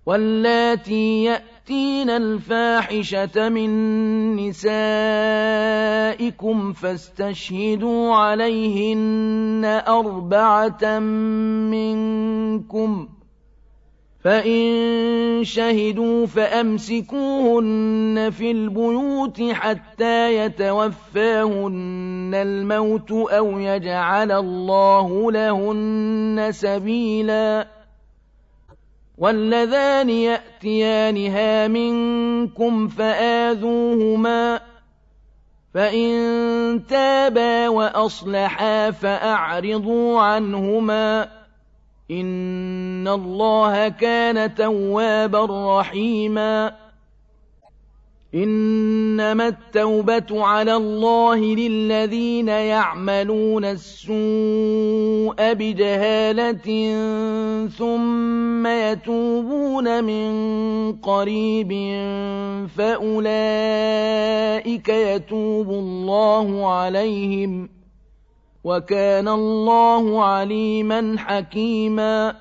واللاتي يأتين الفاحشة من نسائكم فاستشهدوا عليهن 4 منكم، فإن شهدوا فأمسكوهن في البيوت حتى يتوفاهن الموت أو يجعل الله لهن سبيلا. واللذان يأتيانها منكم فآذوهما، فإن تابا وأصلحا فأعرضوا عنهما، إن الله كان توابا رحيما. إنما التوبة على الله للذين يعملون السوء بجهالة ثم يتوبون من قريب فأولئك يتوب الله عليهم، وكان الله عليما حكيما.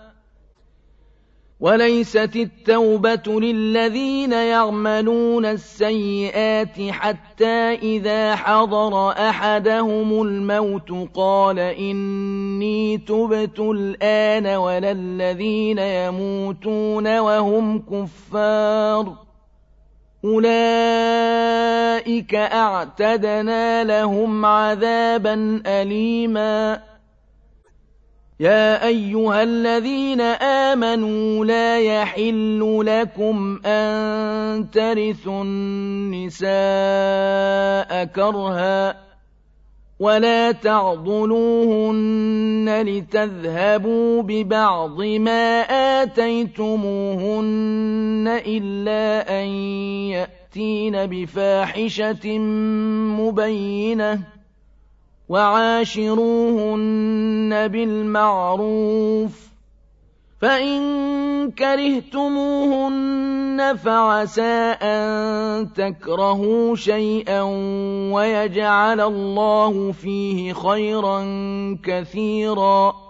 وليست التوبة للذين يعملون السيئات حتى إذا حضر أحدهم الموت قال إني تبت الآن، ولا الذين يموتون وهم كفار، أولئك أعتدنا لهم عذابا أليما. يا أيها الذين آمنوا لا يحل لكم أن ترثوا النساء كرها، ولا تعضلوهن لتذهبوا ببعض ما آتيتموهن إلا أن يأتين بفاحشة مبينة، وعاشروهن بالمعروف، فإن كرهتموهن فعسى أن تكرهوا شيئا ويجعل الله فيه خيرا كثيرا.